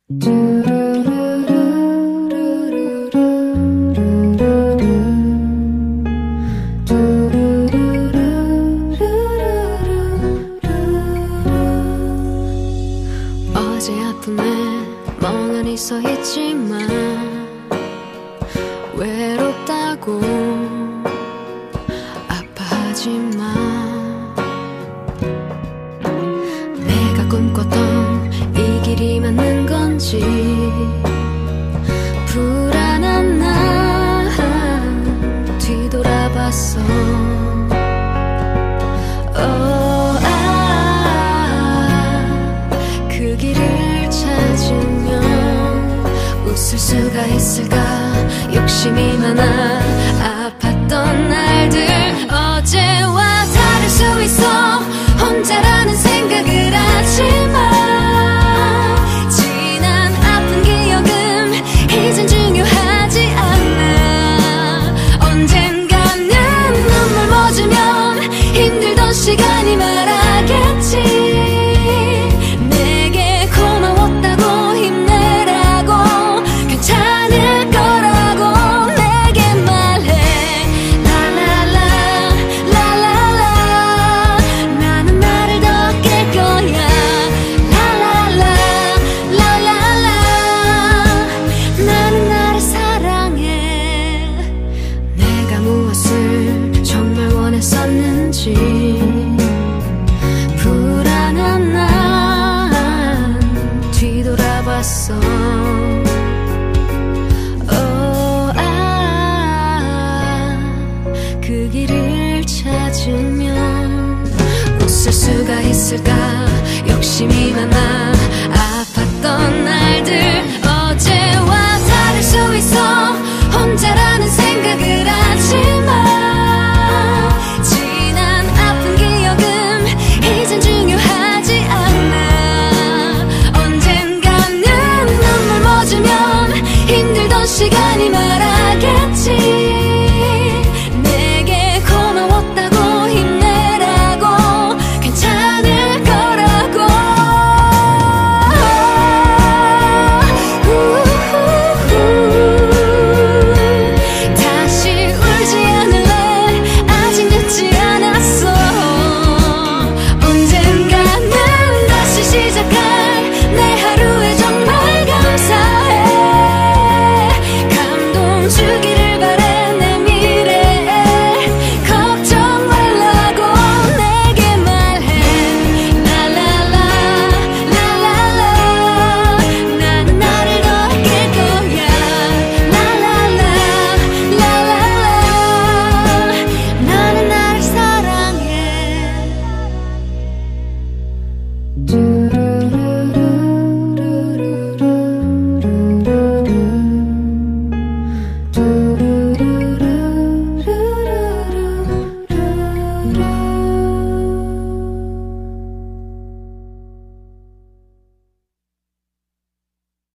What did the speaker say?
어제 아픈 내 멍하니 서 있지만 외롭다고 아파하지 마. 내가 꿈꿨던 이 길이 맞는 건지 불안한 난 뒤돌아봤어. 그 길을 찾으면 웃을 수가 있을까. 욕심이 많아 아팠던 날들 어제와 다를 수 있어. 혼자라는 생각을 하지마. 지난 아픈 기억은 이젠 중요하지 않아. 언젠가는 눈물 멎으면 힘들던 시간이 말하겠지. 불안한 난 뒤돌아봤어. 그 길을 찾으면 웃을 수가 있을까. 욕심이 많아